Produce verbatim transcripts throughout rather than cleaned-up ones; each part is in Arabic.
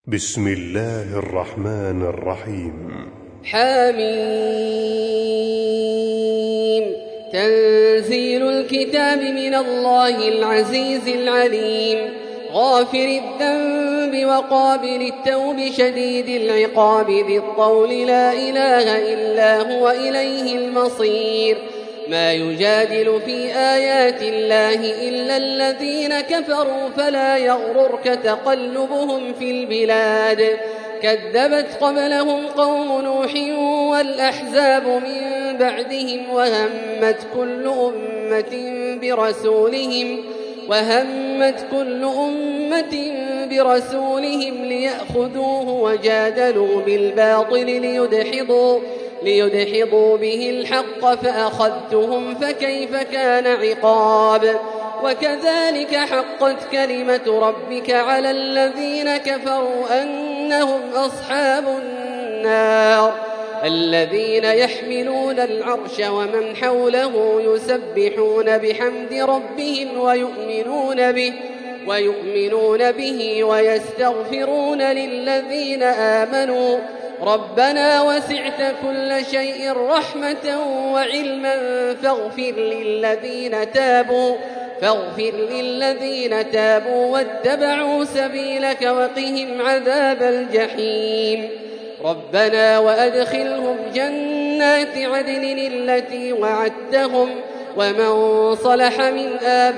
بسم الله الرحمن الرحيم. حميم. تنزيل الكتاب من الله العزيز العليم، غافر الذنب وقابل التوب شديد العقاب ذي الطول لا إله إلا هو إليه المصير. ما يجادل في آيات الله إلا الذين كفروا فلا يغررك تقلبهم في البلاد. كذبت قبلهم قوم نوح والأحزاب من بعدهم وهمت كل أمة برسولهم وهمت كل أمة برسولهم ليأخذوه وجادلوا بالباطل ليدحضوا ليدحضوا به الحق فأخذتهم فكيف كان عقاب. وكذلك حقت كلمة ربك على الذين كفروا أنهم أصحاب النار. الذين يحملون العرش ومن حوله يسبحون بحمد ربهم ويؤمنون به ويؤمنون به ويستغفرون للذين آمنوا ربنا وسعت كل شيء رحمة وعلما فاغفر للذين تابوا فاغفر للذين تابوا واتبعوا سبيلك وقهم عذاب الجحيم. ربنا وأدخلهم جنات عدن التي وعدتهم ومن صلح من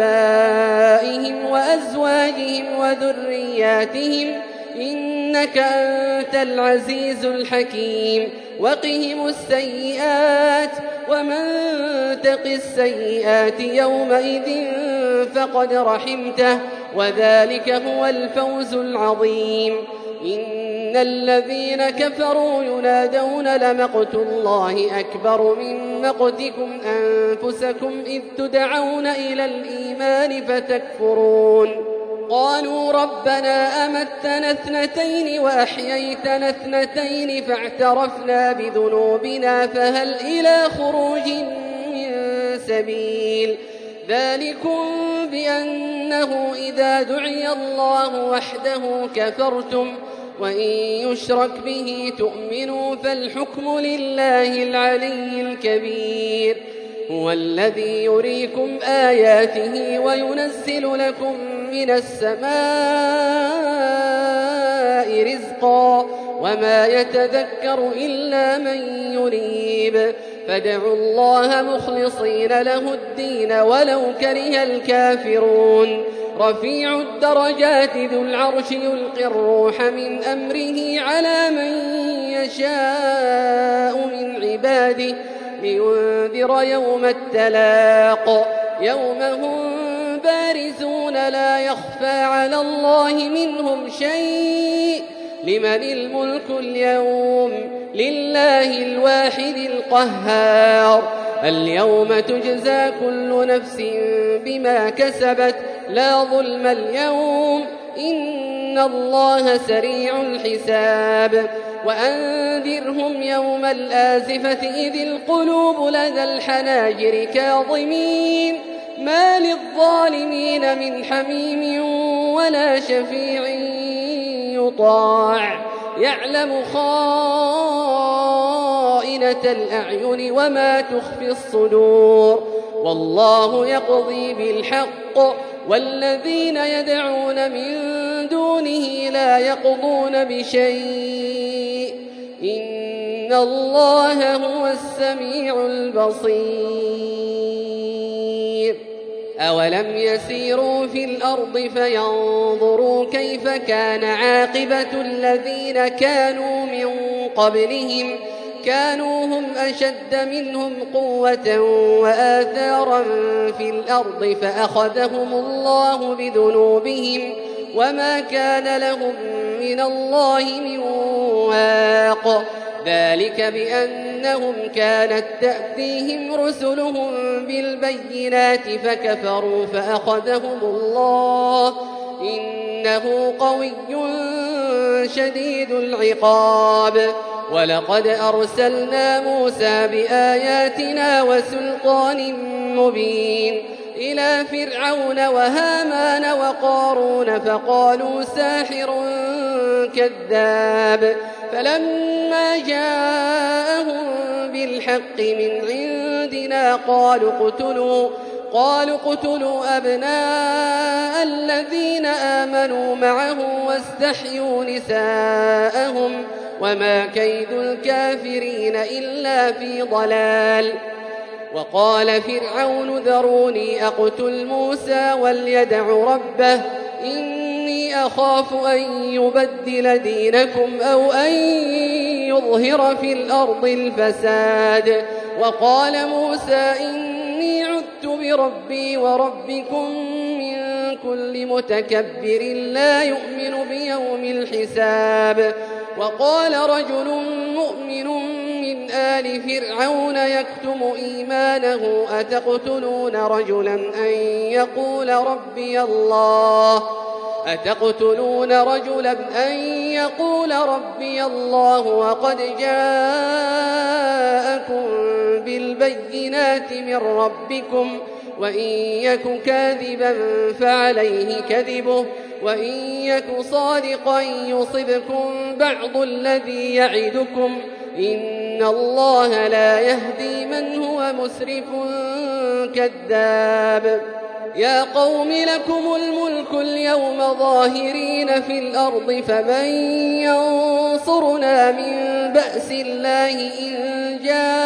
آبائهم وأزواجهم وذرياتهم إنك أنت العزيز الحكيم. وقهم السيئات ومن تق السيئات يومئذ فقد رحمته وذلك هو الفوز العظيم. إن الذين كفروا ينادون لمقت الله أكبر من مقتكم أنفسكم إذ تدعون إلى الإيمان فتكفرون. قالوا ربنا أمتنا اثنتين وأحييتنا اثنتين فاعترفنا بذنوبنا فهل إلى خروج من سبيل. ذلكم بأنه إذا دعي الله وحده كفرتم وإن يشرك به تؤمنوا فالحكم لله العلي الكبير. هو الذي يريكم آياته وينزل لكم من السماء رزقا وما يتذكر إلا من ينيب. فادعوا الله مخلصين له الدين ولو كره الكافرون. رفيع الدرجات ذو العرش يلقي الروح من أمره على من يشاء من عباده لينذر يوم التلاق يوم هم بارزون لا يخفى على الله منهم شيء. لمن الملك اليوم لله الواحد القهار. اليوم تجزى كل نفس بما كسبت لا ظلم اليوم إن الله سريع الحساب. وأنذرهم يوم الآزفة إذ القلوب لدى الحناجر كاظمين ما للظالمين من حميم ولا شفيع يطاع يعلم خائنة الأعين وما تخفي الصدور. والله يقضي بالحق والذين يدعون من دونه لا يقضون بشيء إن الله هو السميع البصير. أولم يسيروا في الأرض فينظروا كيف كان عاقبة الذين كانوا من قبلهم كانوا هم أشد منهم قوة وآثارا في الأرض فأخذهم الله بذنوبهم وما كان لهم من الله من واق. ذلك بأنهم كانت تأتيهم رسلهم بالبينات فكفروا فأخذهم الله إنه قوي شديد العقاب. ولقد أرسلنا موسى بآياتنا وسلطان مبين إلى فرعون وهامان وقارون فقالوا ساحر كذاب فلما جاءهم بالحق من عندنا قالوا اقتلوا قالوا اقتلوا أبناء الذين آمنوا معه واستحيوا نساءهم وما كيد الكافرين إلا في ضلال. وقال فرعون ذروني أقتل موسى وليدع ربه إني أخاف أن يبدل دينكم أو أن يظهر في الأرض الفساد. وقال موسى إني عذت بربي وربكم من كل متكبر لا يؤمن بيوم الحساب. وقال رجل مؤمن من آل فرعون يكتم إيمانه أتقتلون رجلا أن يقول ربي الله أتقتلون رجلا أن يقول ربي الله وقد جاءكم بالبينات من ربكم وإن يك كاذبا فعليه كذبه وإن يك صادقا يصبكم بعض الذي يعدكم إن الله لا يهدي من هو مسرف كذاب. يا قوم لكم الملك اليوم ظاهرين في الأرض فمن ينصرنا من بأس الله إن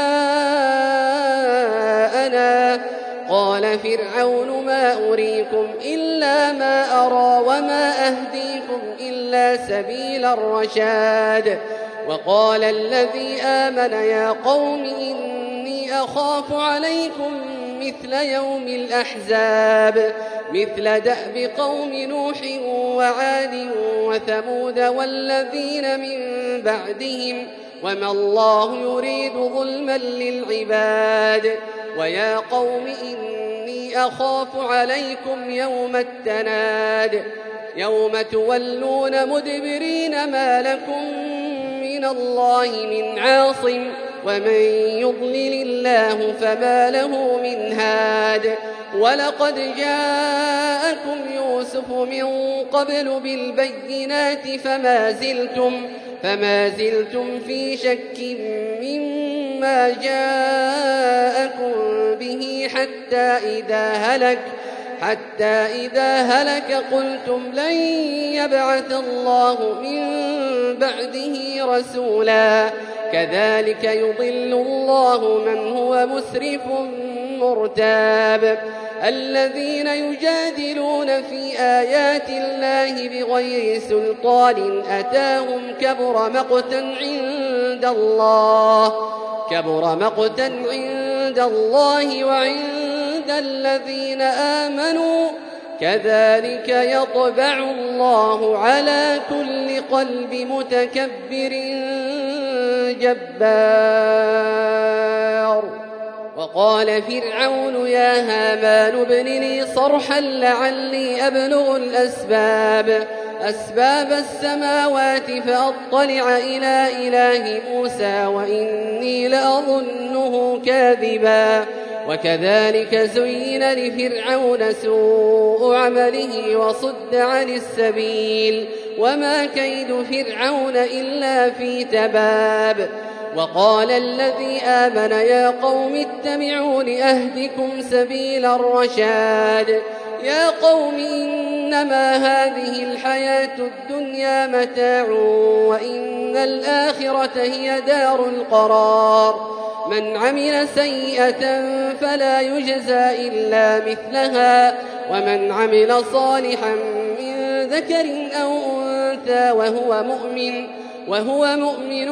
جاءنا. قال فرعون ما أريكم إلا ما أرى وما أهديكم إلا سبيل الرشاد. وقال الذي آمن يا قوم إني أخاف عليكم مثل يوم الأحزاب مثل دأب قوم نوح وعاد وثمود والذين من بعدهم وما الله يريد ظلما للعباد. ويا قوم إني أخاف عليكم يوم التناد يوم تولون مدبرين ما لكم من الله من عاصم ومن يضلل الله فما له من هاد. ولقد جاءكم يوسف من قبل بالبينات فما زلتم فما زلتم في شك مما جاءكم به حتى إذا هلك حتى إذا هلك قلتم لن يبعث الله من بعده رسولا. كذلك يضل الله من هو مسرف مرتاب. الذين يجادلون في آيات الله بغير سلطان أتاهم كبر مقتا عند الله كبر مقتا عند الله وعند الذين آمنوا كذلك يطبع الله على كل قلب متكبر جبار. وقال فرعون يا هامان ابن لي صرحا لعلي أبلغ الأسباب أسباب السماوات فأطلع إلى إله موسى وإني لأظنه كاذبا. وكذلك زين لفرعون سوء عمله وصد عن السبيل وما كيد فرعون إلا في تباب. وقال الذي آمن يا قوم اتبعون أهدكم سبيل الرشاد. يا قوم إنما هذه الحياة الدنيا متاع وإن الآخرة هي دار القرار. من عمل سيئة فلا يجزى إلا مثلها ومن عمل صالحا من ذكر أو أنثى وهو مؤمن وهو مؤمن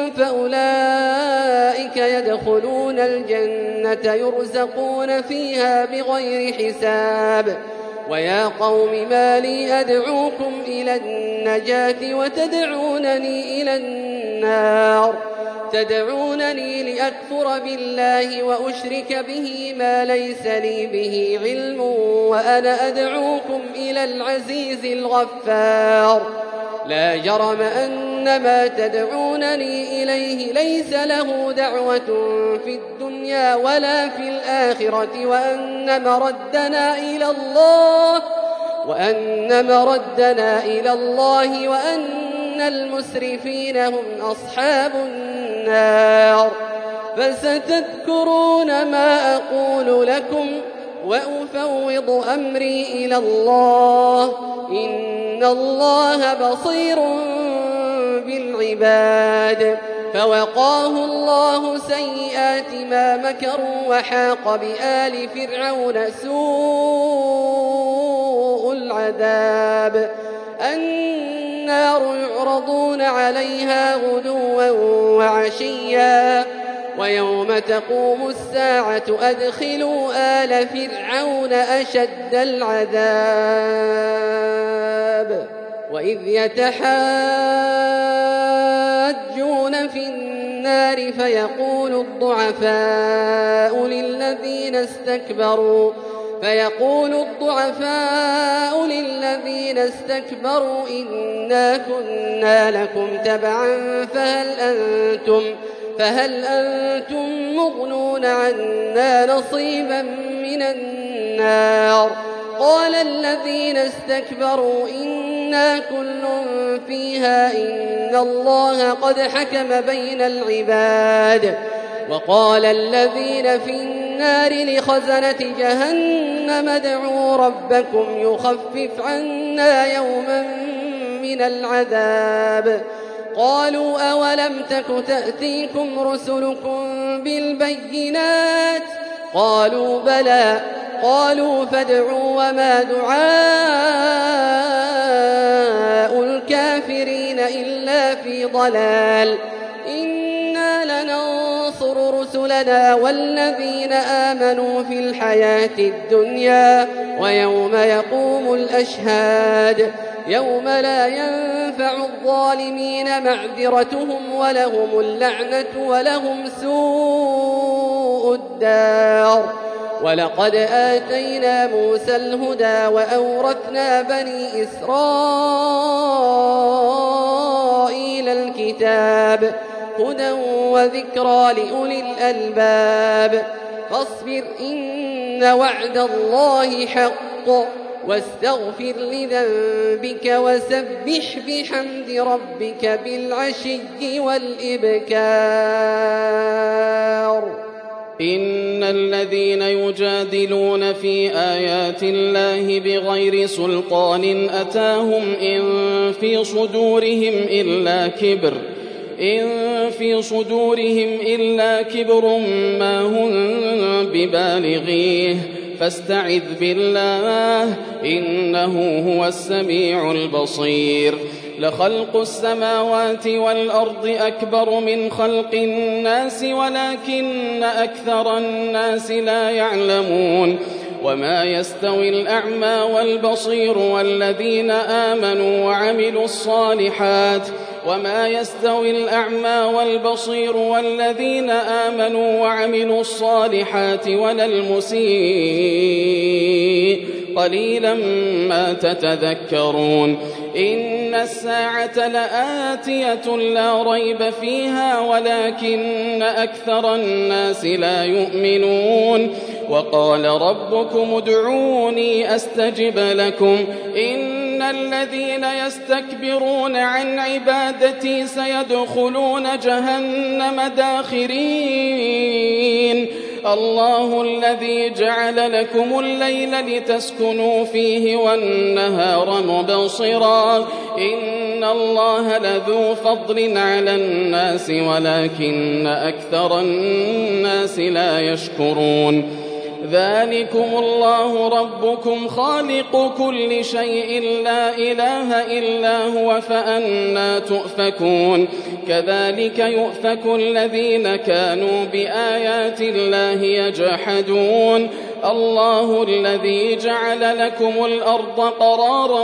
فأولئك يدخلون الجنة يرزقون فيها بغير حساب. ويا قوم ما لي أدعوكم إلى النجاة وتدعونني إلى النار تدعونني لأكفر بالله وأشرك به ما ليس لي به علم وأنا أدعوكم إلى العزيز الغفار. لا جرم أن ما تدعونني إليه ليس له دعوة في الدنيا ولا في الآخرة وأن مردنا إلى الله وأن مردنا إلى الله وأن إن المسرفين هم أصحاب النار. فستذكرون ما أقول لكم وأفوض أمري إلى الله، إن الله بصير بالعباد. فوقاه الله سيئات ما مكروا وحاق بآل فرعون سوء العذاب. النار يعرضون عليها غدوا وعشيا ويوم تقوم الساعة أدخلوا آل فرعون أشد العذاب. وإذ يتحاجون في النار فيقول الضعفاء للذين استكبروا فيقول الضعفاء للذين استكبروا إنا كنا لكم تبعا فهل أنتم فهل أنتم مغنون عنا نصيبا من النار. قال الذين استكبروا إنا كل فيها إن الله قد حكم بين العباد. وقال الذين في النار لخزنة جهنم ادعوا ربكم يخفف عنا يوما من العذاب. قالوا أولم تك تأتيكم رسلكم بالبينات قالوا بلى قالوا فادعوا وما دعاء الكافرين إلا في ضلال. إنا لننصر رسلنا والذين آمنوا في الحياة الدنيا ويوم يقوم الأشهاد يوم لا ينفع الظالمين معذرتهم ولهم اللعنة ولهم سوء الدار. ولقد آتينا موسى الهدى وأورثنا بني إسرائيل الكتاب هدى وذكرى لأولي الألباب. فاصبر إن وعد الله حق واستغفر لذنبك وسبح بحمد ربك بالعشي والإبكار. إن الذين يجادلون في آيات الله بغير سلطان أتاهم إن في صدورهم إلا كبر إن في صدورهم إلا كبر ما هم ببالغيه فاستعذ بالله إنه هو السميع البصير. لخلق السماوات والأرض أكبر من خلق الناس ولكن أكثر الناس لا يعلمون. وما يستوي الأعمى والبصير والذين آمنوا وعملوا الصالحات وما يستوي الأعمى والبصير والذين آمنوا وعملوا الصالحات ولا المسيء قليلا ما تتذكرون. إن الساعة لآتية لا ريب فيها ولكن أكثر الناس لا يؤمنون. وقال ربكم ادعوني أستجب لكم إن الذين يستكبرون عن عبادتي سيدخلون جهنم داخرين. الله الذي جعل لكم الليل لتسكنوا فيه والنهار مبصرا إن الله لذو فضل على الناس ولكن أكثر الناس لا يشكرون. ذلكم الله ربكم خالق كل شيء لا إله إلا هو فأنى تؤفكون. كذلك يؤفك الذين كانوا بآيات الله يجحدون. الله الذي جعل لكم الأرض قرارا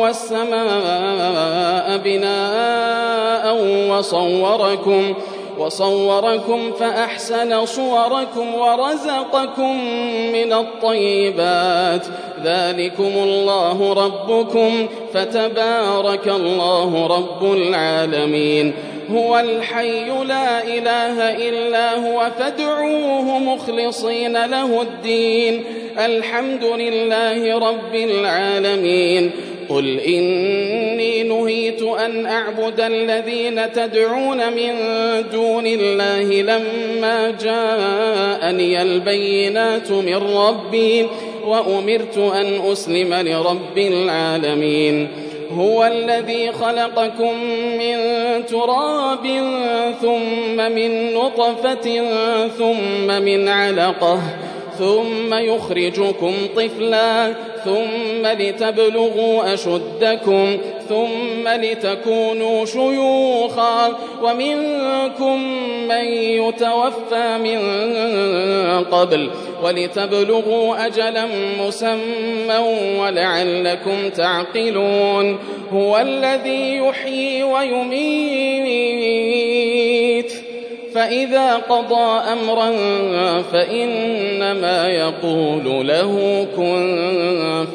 والسماء بناء وصوركم وصوركم فأحسن صوركم ورزقكم من الطيبات. ذلكم الله ربكم فتبارك الله رب العالمين. هو الحي لا إله إلا هو فادعوه مخلصين له الدين الحمد لله رب العالمين. قل إني نهيت أن أعبد الذين تدعون من دون الله لما جاءني البينات من ربي وأمرت أن أسلم لرب العالمين هو الذي خلقكم من تراب ثم من نطفة ثم من علقة ثم يخرجكم طفلا ثم لتبلغوا أشدكم ثم لتكونوا شيوخا ومنكم من يتوفى من قبل ولتبلغوا أجلا مسمى ولعلكم تعقلون هو الذي يحيي ويميت فإذا قضى أمرا فإنما يقول له كن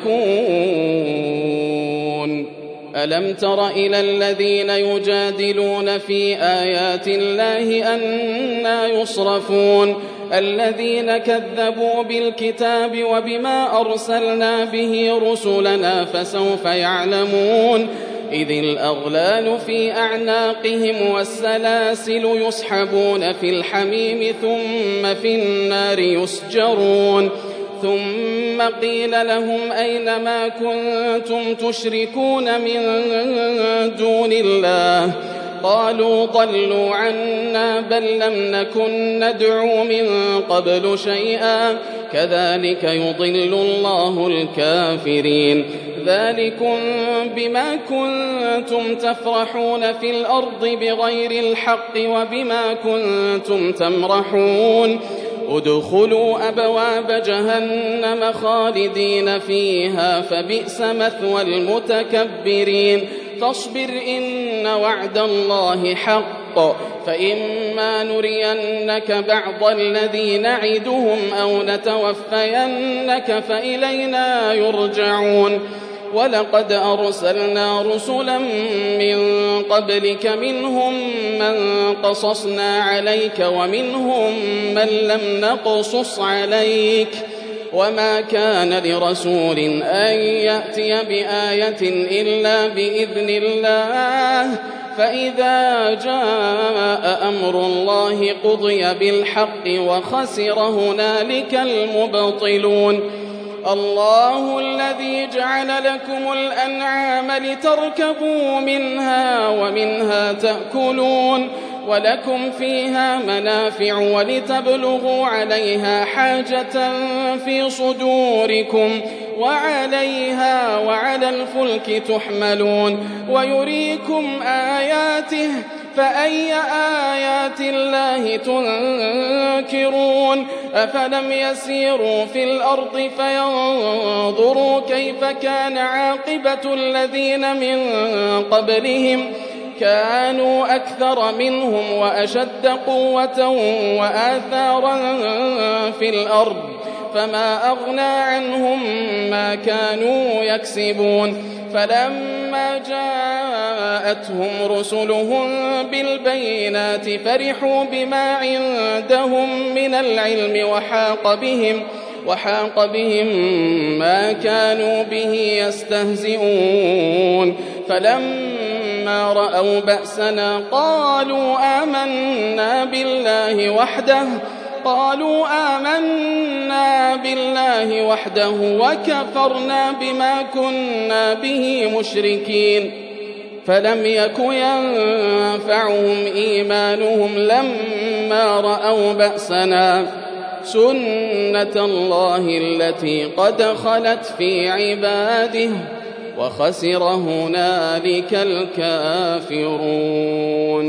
فيكون ألم تر إلى الذين يجادلون في آيات الله أنى يصرفون الذين كذبوا بالكتاب وبما أرسلنا به رسلنا فسوف يعلمون إذ الأغلال في أعناقهم والسلاسل يسحبون في الحميم ثم في النار يسجرون ثم قيل لهم أين ما كنتم تشركون من دون الله قالوا ضلوا عنا بل لم نكن ندعو من قبل شيئا كذلك يضل الله الكافرين ذلكم بما كنتم تفرحون في الأرض بغير الحق وبما كنتم تمرحون ادخلوا أبواب جهنم خالدين فيها فبئس مثوى المتكبرين فاصبر إن وعد الله حق فإما نرينك بعض الذي نعدهم أو نتوفينك فإلينا يرجعون ولقد أرسلنا رسلا من قبلك منهم من قصصنا عليك ومنهم من لم نقصص عليك وما كان لرسول أن يأتي بآية إلا بإذن الله فإذا جاء أمر الله قضي بالحق وخسر هنالك المبطلون الله الذي جعل لكم الأنعام لتركبوا منها ومنها تأكلون ولكم فيها منافع ولتبلغوا عليها حاجة في صدوركم وعليها وعلى الفلك تحملون ويريكم آياته فأي آيات الله تنكرون أفلم يسيروا في الأرض فينظروا كيف كان عاقبة الذين من قبلهم كانوا أكثر منهم وأشد قوة وآثارا في الأرض فما أغنى عنهم ما كانوا يكسبون فلما جاءتهم رسلهم بالبينات فرحوا بما عندهم من العلم وحاق بهم وحاق بهم ما كانوا به يستهزئون فلما رأوا بأسنا قالوا آمنا بالله وحده قالوا آمنا بالله وحده وكفرنا بما كنا به مشركين فلم يك ينفعهم إيمانهم لما رأوا بأسنا سنة الله التي قد خلت في عباده وخسر هنالك الكافرون.